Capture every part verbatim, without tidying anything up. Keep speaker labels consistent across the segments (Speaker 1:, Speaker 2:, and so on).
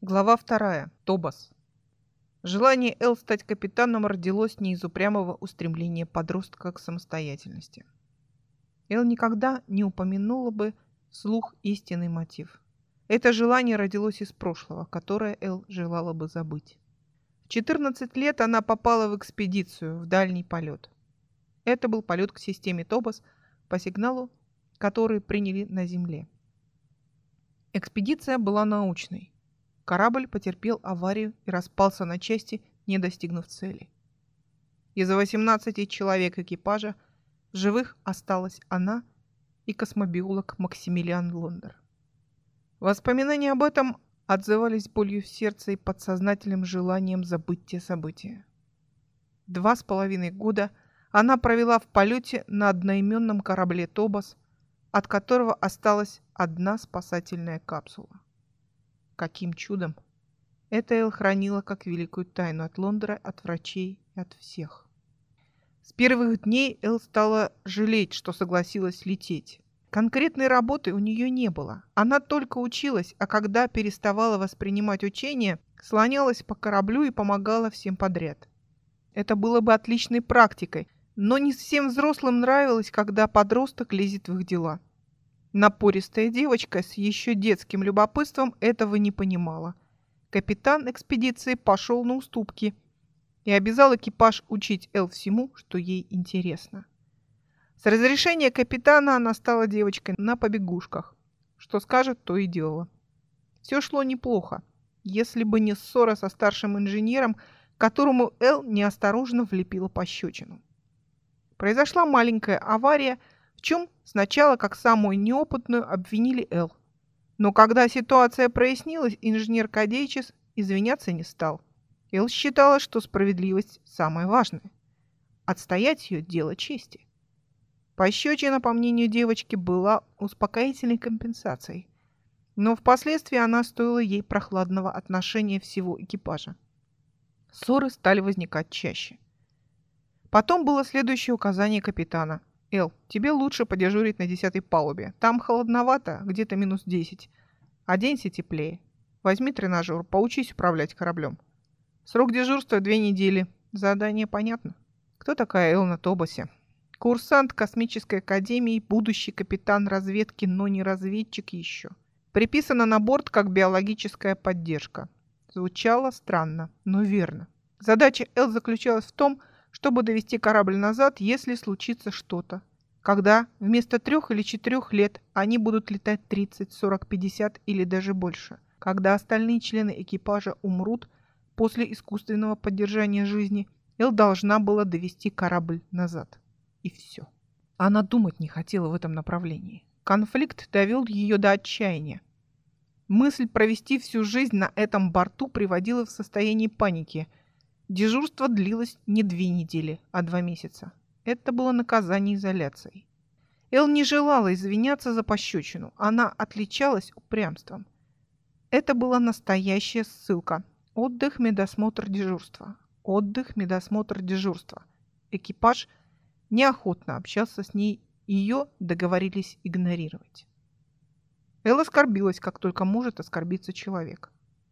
Speaker 1: Глава вторая. Тобас. Желание Эл стать капитаном родилось не из упрямого устремления подростка к самостоятельности. Эл никогда не упомянула бы вслух истинный мотив. Это желание родилось из прошлого, которое Эл желала бы забыть. В четырнадцать лет она попала в экспедицию, в дальний полет. Это был полет к системе Тобас по сигналу, который приняли на Земле. Экспедиция была научной. Корабль потерпел аварию и распался на части, не достигнув цели. Из восемнадцати человек экипажа в живых осталась она и космобиолог Максимилиан Лондер. Воспоминания об этом отзывались болью в сердце и подсознательным желанием забыть те события. Два с половиной года она провела в полете на одноименном корабле Тобас, от которого осталась одна спасательная капсула. Каким чудом! Это Эл хранила как великую тайну от Лондера, от врачей и от всех. С первых дней Эл стала жалеть, что согласилась лететь. Конкретной работы у нее не было. Она только училась, а когда переставала воспринимать учения, слонялась по кораблю и помогала всем подряд. Это было бы отличной практикой, но не всем взрослым нравилось, когда подросток лезет в их дела. Напористая девочка с еще детским любопытством этого не понимала. Капитан экспедиции пошел на уступки и обязал экипаж учить Эл всему, что ей интересно. С разрешения капитана она стала девочкой на побегушках. Что скажет, то и делала. Все шло неплохо, если бы не ссора со старшим инженером, которому Эл неосторожно влепила пощечину. Произошла маленькая авария, в чем сначала, как самую неопытную, обвинили Эл. Но когда ситуация прояснилась, инженер Кадейчис извиняться не стал. Эл считала, что справедливость самое важное. Отстоять ее – дело чести. Пощечина, по мнению девочки, была успокоительной компенсацией. Но впоследствии она стоила ей прохладного отношения всего экипажа. Ссоры стали возникать чаще. Потом было следующее указание капитана. «Эл, тебе лучше подежурить на десятой палубе. Там холодновато, где-то минус десять. Оденься теплее. Возьми тренажер, поучись управлять кораблем. Срок дежурства две недели. Задание понятно?» Кто такая Эл на Тобасе? Курсант космической академии, будущий капитан разведки, но не разведчик еще. Приписана на борт как биологическая поддержка. Звучало странно, но верно. Задача Эл заключалась в том, чтобы довести корабль назад, если случится что-то. Когда вместо трех или четырех лет они будут летать тридцать, сорок, пятьдесят или даже больше. Когда остальные члены экипажа умрут после искусственного поддержания жизни, Эл должна была довести корабль назад. И все. Она думать не хотела в этом направлении. Конфликт довел ее до отчаяния. Мысль провести всю жизнь на этом борту приводила в состояние паники. Дежурство длилось не две недели, а два месяца. Это было наказание изоляцией. Эл не желала извиняться за пощечину. Она отличалась упрямством. Это была настоящая ссылка. Отдых, медосмотр, дежурство. Отдых, медосмотр, дежурство. Экипаж неохотно общался с ней, ее договорились игнорировать. Эл оскорбилась, как только может оскорбиться человек.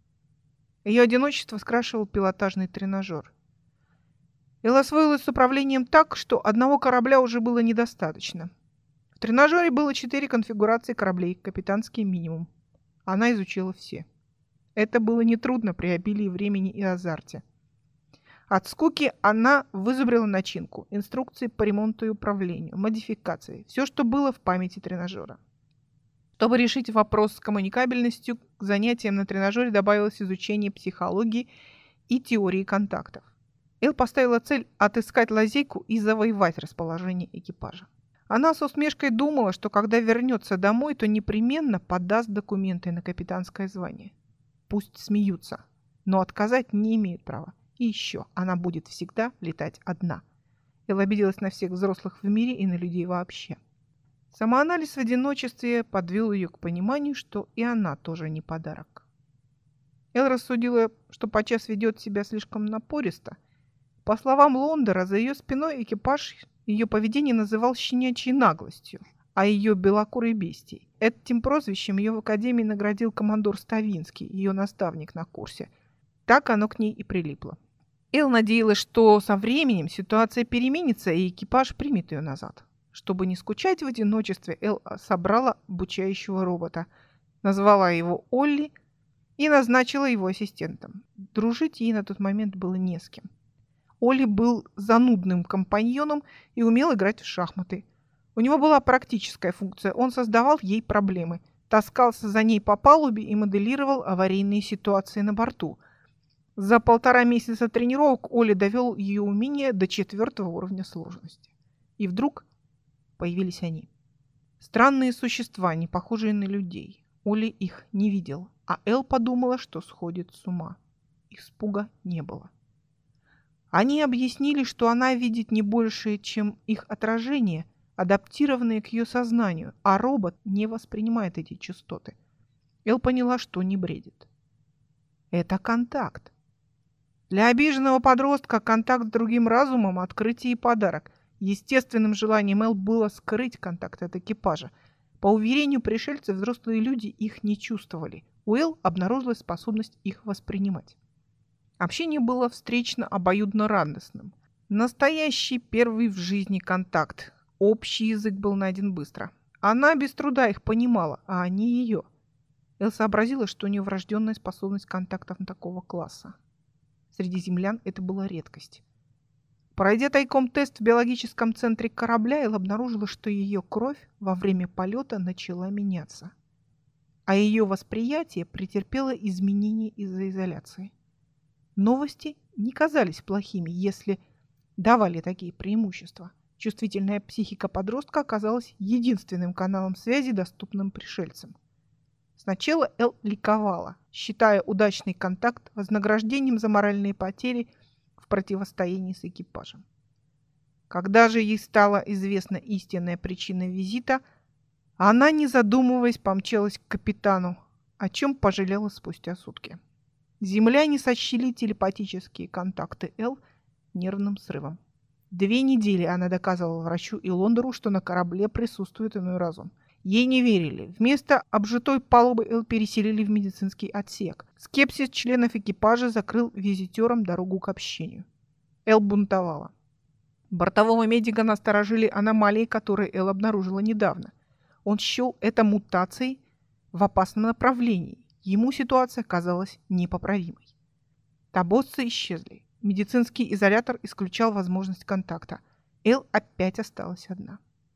Speaker 1: Ее одиночество скрашивал пилотажный тренажер. Эл освоилась с управлением так, что одного корабля уже было недостаточно. В тренажере было четыре конфигурации кораблей, капитанский минимум. Она изучила все. Это было нетрудно при обилии времени и азарте. От скуки она вызубрила начинку, инструкции по ремонту и управлению, модификации, все, что было в памяти тренажера. Чтобы решить вопрос с коммуникабельностью, к занятиям на тренажере добавилось изучение психологии и теории контактов. Эл поставила цель отыскать лазейку и завоевать расположение экипажа. Она с усмешкой думала, что когда вернется домой, то непременно подаст документы на капитанское звание. Пусть смеются, но отказать не имеют права. И еще она будет всегда летать одна. Эл обиделась на всех взрослых в мире и на людей вообще. Самоанализ в одиночестве подвел ее к пониманию, что и она тоже не подарок. Эл рассудила, что подчас ведет себя слишком напористо. По словам Лондера, за ее спиной экипаж ее поведение называл щенячьей наглостью. о ее белокурой бестии. Этим прозвищем ее в академии наградил командор Ставинский, ее наставник на курсе. Так оно к ней и прилипло. Эл надеялась, что со временем ситуация переменится, и экипаж примет ее назад. Чтобы не скучать в одиночестве, Эл собрала обучающего робота, назвала его Олли и назначила его ассистентом. Дружить ей на тот момент было не с кем. Олли был занудным компаньоном и умел играть в шахматы. У него была практическая функция, он создавал ей проблемы, таскался за ней по палубе и моделировал аварийные ситуации на борту. За полтора месяца тренировок Олли довел ее умение до четвертого уровня сложности. И вдруг появились они. Странные существа, не похожие на людей. Олли их не видел, а Эл подумала, что сходит с ума. Испуга не было. Они объяснили, что она видит не больше, чем их отражение, адаптированные к ее сознанию, а робот не воспринимает эти частоты. Эл поняла, что не бредит. Это контакт. Для обиженного подростка контакт с другим разумом – открытие и подарок. Естественным желанием Эл было скрыть контакт от экипажа. По уверению пришельцев, взрослые люди их не чувствовали. У Эл обнаружилась способность их воспринимать. Общение было встречно обоюдно радостным. Настоящий первый в жизни контакт. Общий язык был найден быстро. Она без труда их понимала, а они ее. Эл сообразила, что у нее врожденная способность контактов такого класса. Среди землян это была редкость. Пройдя тайком тест в биологическом центре корабля, Эл обнаружила, что ее кровь во время полета начала меняться, а ее восприятие претерпело изменения из-за изоляции. Новости не казались плохими, если давали такие преимущества. Чувствительная психика подростка оказалась единственным каналом связи, доступным пришельцам. Сначала Эл ликовала, считая удачный контакт вознаграждением за моральные потери в противостоянии с экипажем. Когда же ей стала известна истинная причина визита, она, не задумываясь, помчалась к капитану, о чем пожалела спустя сутки. Земляне сочли телепатические контакты Эл нервным срывом. Две недели она доказывала врачу и Лондеру, что на корабле присутствует иной разум. Ей не верили. Вместо обжитой палубы Эл переселили в медицинский отсек. Скепсис членов экипажа закрыл визитерам дорогу к общению. Эл бунтовала. Бортового медика насторожили аномалии, которые Эл обнаружила недавно. Он счел это мутацией в опасном направлении. Ему ситуация казалась непоправимой. Тобосцы исчезли. Медицинский изолятор исключал возможность контакта. Эл опять осталась одна.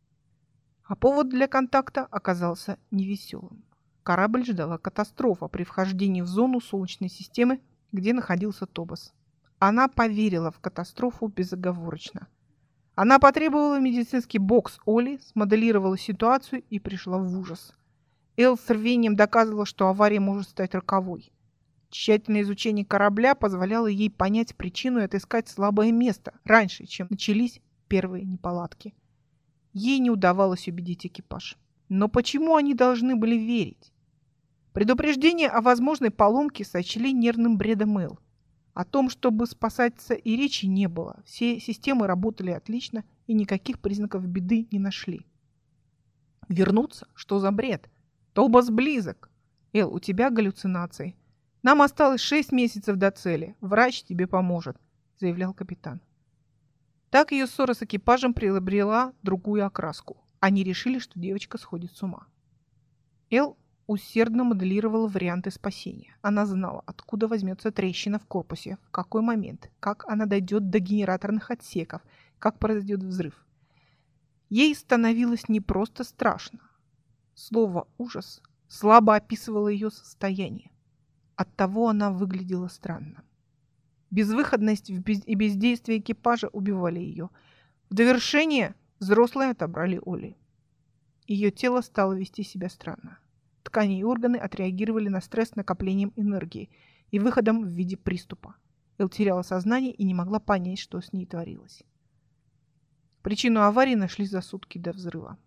Speaker 1: А повод для контакта оказался невеселым. Корабль ждала катастрофа при вхождении в зону Солнечной системы, где находился Тобос. Она поверила в катастрофу безоговорочно. Она потребовала медицинский бокс Олли, смоделировала ситуацию и пришла в ужас. Эл с рвением доказывала, что авария может стать роковой. Тщательное изучение корабля позволяло ей понять причину и отыскать слабое место раньше, чем начались первые неполадки. Ей не удавалось убедить экипаж. Но почему они должны были верить? Предупреждение о возможной поломке сочли нервным бредом Эл. О том, чтобы спасаться, и речи не было. Все системы работали отлично и никаких признаков беды не нашли. Вернуться? Что за бред? Тобос близок. Эл, у тебя галлюцинации. Нам осталось шесть месяцев до цели. Врач тебе поможет, заявлял капитан. Так ее ссора с экипажем приобрела другую окраску. Они решили, что девочка сходит с ума. Эл усердно моделировала варианты спасения. Она знала, откуда возьмется трещина в корпусе, в какой момент, как она дойдет до генераторных отсеков, как произойдет взрыв. Ей становилось не просто страшно. Слово «ужас» слабо описывало ее состояние. Оттого она выглядела странно. Безвыходность и бездействие экипажа убивали ее. В довершение взрослые отобрали Олли. Ее тело стало вести себя странно. Ткани и органы отреагировали на стресс накоплением энергии и выходом в виде приступа. Эл теряла сознание и не могла понять, что с ней творилось. Причину аварии нашли за сутки до взрыва.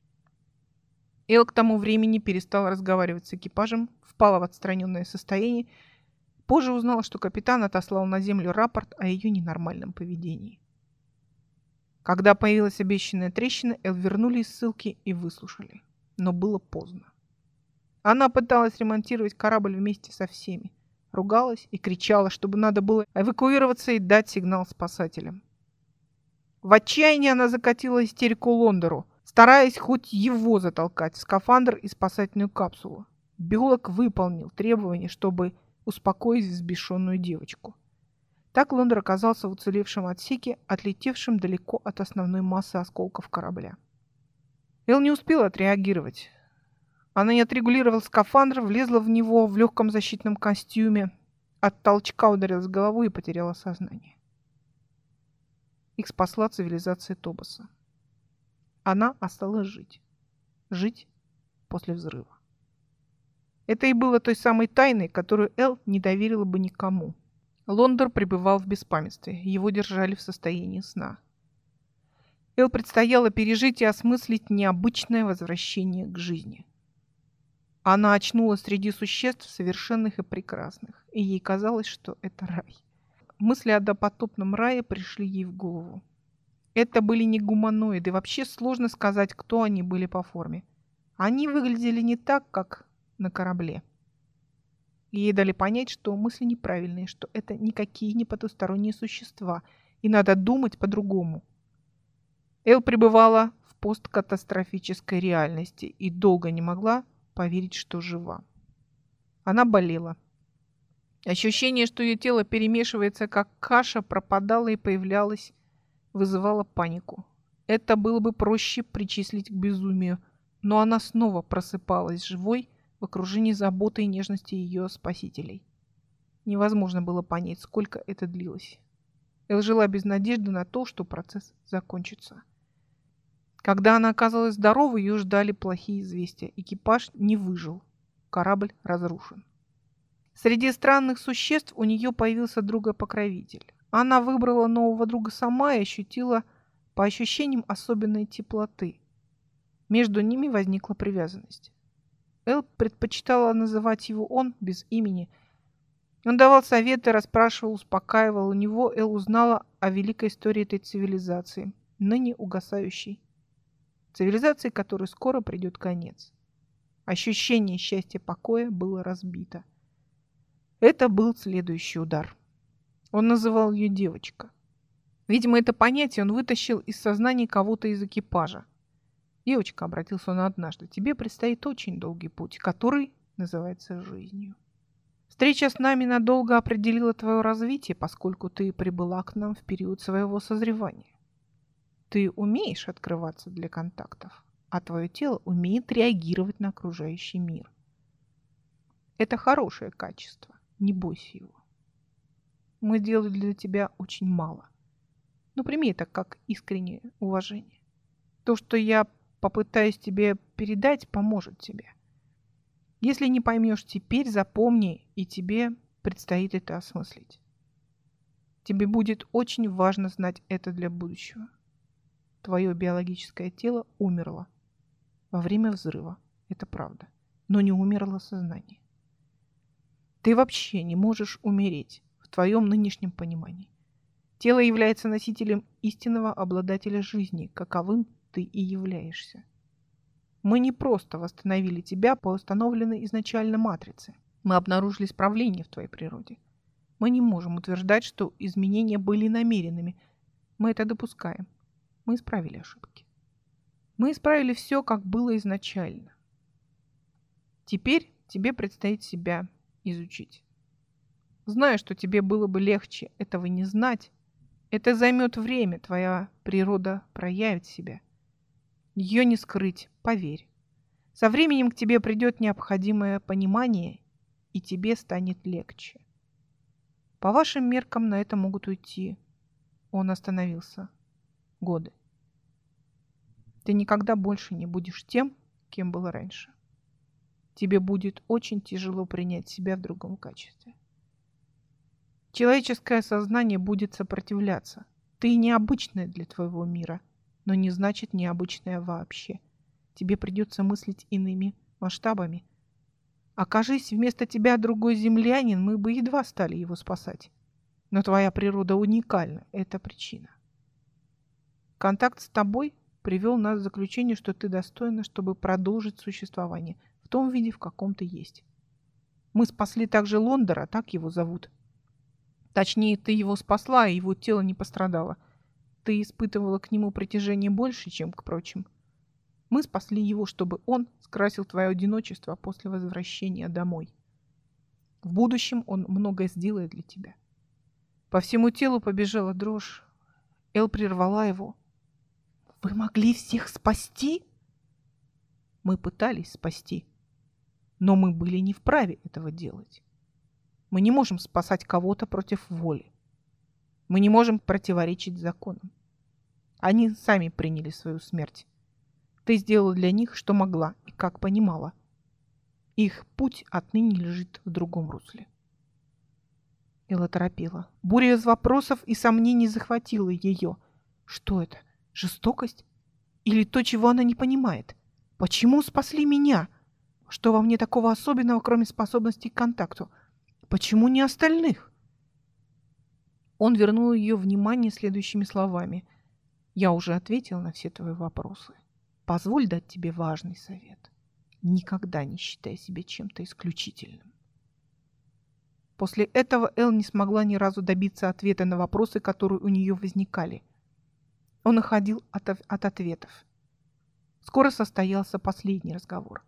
Speaker 1: Эл к тому времени перестала разговаривать с экипажем, впала в отстраненное состояние. Позже узнала, что капитан отослал на землю рапорт о ее ненормальном поведении. Когда появилась обещанная трещина, Эл вернули из ссылки и выслушали. Но было поздно. Она пыталась ремонтировать корабль вместе со всеми. Ругалась и кричала, чтобы надо было эвакуироваться и дать сигнал спасателям. В отчаянии она закатила истерику Лондеру, стараясь хоть его затолкать в скафандр и спасательную капсулу. Биолог выполнил требование, чтобы успокоить взбешенную девочку. Так Лондер оказался в уцелевшем отсеке, отлетевшем далеко от основной массы осколков корабля. Эл не успела отреагировать. Она не отрегулировала скафандр, влезла в него в легком защитном костюме, от толчка ударилась головой и потеряла сознание. Их спасла цивилизация Тобоса. Она осталась жить. Жить после взрыва. Это и было той самой тайной, которую Эл не доверила бы никому. Лондер пребывал в беспамятстве. Его держали в состоянии сна. Эл предстояло пережить и осмыслить необычное возвращение к жизни. Она очнулась среди существ совершенных и прекрасных, и ей казалось, что это рай. Мысли о допотопном рае пришли ей в голову. Это были не гуманоиды, вообще сложно сказать, кто они были по форме. Они выглядели не так, как на корабле. Ей дали понять, что мысли неправильные, что это никакие не потусторонние существа, и надо думать по-другому. Эл пребывала в посткатастрофической реальности и долго не могла поверить, что жива. Она болела. Ощущение, что ее тело перемешивается, как каша, пропадало и появлялось, вызывало панику. Это было бы проще причислить к безумию, но она снова просыпалась живой в окружении заботы и нежности ее спасителей. Невозможно было понять, сколько это длилось. Эл жила без надежды на то, что процесс закончится. Когда она оказалась здоровой, ее ждали плохие известия. Экипаж не выжил. Корабль разрушен. Среди странных существ у нее появился друг-покровитель. Она выбрала нового друга сама и ощутила, по ощущениям, особенной теплоты. Между ними возникла привязанность. Эл предпочитала называть его он без имени. Он давал советы, расспрашивал, успокаивал. У него Эл узнала о великой истории этой цивилизации, ныне угасающей. Цивилизации, которой скоро придет конец. Ощущение счастья покоя было разбито. Это был следующий удар. Он называл ее девочка. Видимо, это понятие он вытащил из сознания кого-то из экипажа. «Девочка», — обратился он однажды, — «тебе предстоит очень долгий путь, который называется жизнью. Встреча с нами надолго определила твое развитие, поскольку ты прибыла к нам в период своего созревания. Ты умеешь открываться для контактов, а твое тело умеет реагировать на окружающий мир. Это хорошее качество, не бойся его. Мы сделали для тебя очень мало, но прими это как искреннее уважение. То, что я попытаюсь тебе передать, поможет тебе. Если не поймешь теперь, запомни, и тебе предстоит это осмыслить. Тебе будет очень важно знать это для будущего. Твое биологическое тело умерло во время взрыва, это правда, но не умерло сознание. Ты вообще не можешь умереть в твоем нынешнем понимании. Тело является носителем истинного обладателя жизни, каковым ты и являешься. Мы не просто восстановили тебя по установленной изначально матрице. Мы обнаружили исправление в твоей природе. Мы не можем утверждать, что изменения были намеренными. Мы это допускаем. Мы исправили ошибки. Мы исправили все, как было изначально. Теперь тебе предстоит себя изучить. Знаю, что тебе было бы легче этого не знать. Это займет время, твоя природа проявит себя. Ее не скрыть, поверь. Со временем к тебе придет необходимое понимание, и тебе станет легче. По вашим меркам на это могут уйти. Он остановился. Годы. Ты никогда больше не будешь тем, кем был раньше. Тебе будет очень тяжело принять себя в другом качестве. Человеческое сознание будет сопротивляться. Ты необычная для твоего мира, но не значит необычная вообще. Тебе придется мыслить иными масштабами. Окажись вместо тебя другой землянин, мы бы едва стали его спасать. Но твоя природа уникальна, это причина. Контакт с тобой привел нас к заключению, что ты достойна, чтобы продолжить существование в том виде, в каком ты есть. Мы спасли также Лондора, так его зовут. Точнее, ты его спасла, и его тело не пострадало. Ты испытывала к нему притяжение больше, чем к прочим. Мы спасли его, чтобы он скрасил твое одиночество после возвращения домой. В будущем он многое сделает для тебя. По всему телу побежала дрожь. Эл прервала его. Вы могли всех спасти? Мы пытались спасти, но мы были не вправе этого делать. Мы не можем спасать кого-то против воли. Мы не можем противоречить законам. Они сами приняли свою смерть. Ты сделала для них, что могла и как понимала. Их путь отныне лежит в другом русле. Элла торопила. Буря из вопросов и сомнений захватила ее. Что это? Жестокость? Или то, чего она не понимает? Почему спасли меня? Что во мне такого особенного, кроме способности к контакту? Почему не остальных? Он вернул ее внимание следующими словами. Я уже ответил на все твои вопросы. Позволь дать тебе важный совет. Никогда не считай себя чем-то исключительным. После этого Эл не смогла ни разу добиться ответа на вопросы, которые у нее возникали. Он уходил от, от ответов. Скоро состоялся последний разговор.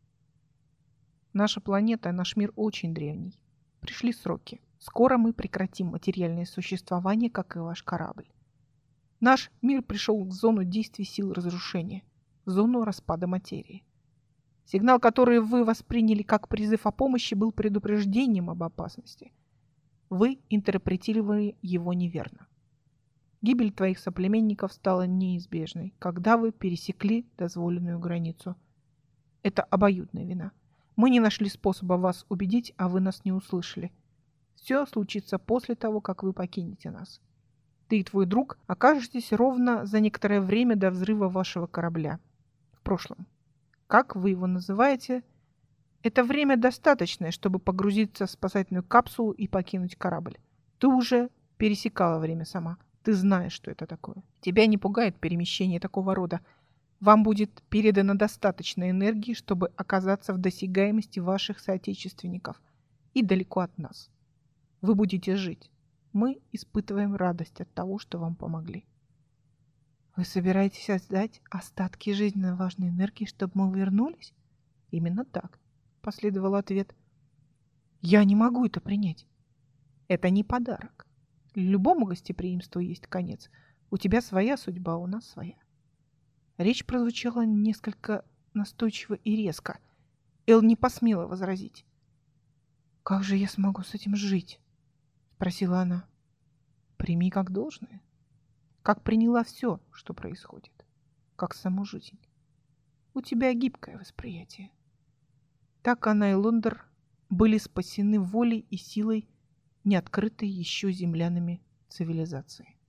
Speaker 1: Наша планета, наш мир очень древний. Пришли сроки. Скоро мы прекратим материальное существование, как и ваш корабль. Наш мир пришел в зону действия сил разрушения, в зону распада материи. Сигнал, который вы восприняли как призыв о помощи, был предупреждением об опасности. Вы интерпретировали его неверно. Гибель твоих соплеменников стала неизбежной, когда вы пересекли дозволенную границу. Это обоюдная вина. Мы не нашли способа вас убедить, а вы нас не услышали. Все случится после того, как вы покинете нас. Ты и твой друг окажетесь ровно за некоторое время до взрыва вашего корабля. В прошлом. Как вы его называете? Это время достаточное, чтобы погрузиться в спасательную капсулу и покинуть корабль. Ты уже пересекала время сама. Ты знаешь, что это такое. Тебя не пугает перемещение такого рода. Вам будет передано достаточно энергии, чтобы оказаться в досягаемости ваших соотечественников и далеко от нас. Вы будете жить. Мы испытываем радость от того, что вам помогли. Вы собираетесь отдать остатки жизненно важной энергии, чтобы мы вернулись? Именно так, последовал ответ. Я не могу это принять. Это не подарок. Любому гостеприимству есть конец. У тебя своя судьба, у нас своя. Речь прозвучала несколько настойчиво и резко. Эл не посмела возразить. «Как же я смогу с этим жить?» — спросила она. «Прими как должное. Как приняла все, что происходит. Как саму жизнь. У тебя гибкое восприятие». Так она и Лондор были спасены волей и силой, не открытой еще землянами цивилизации.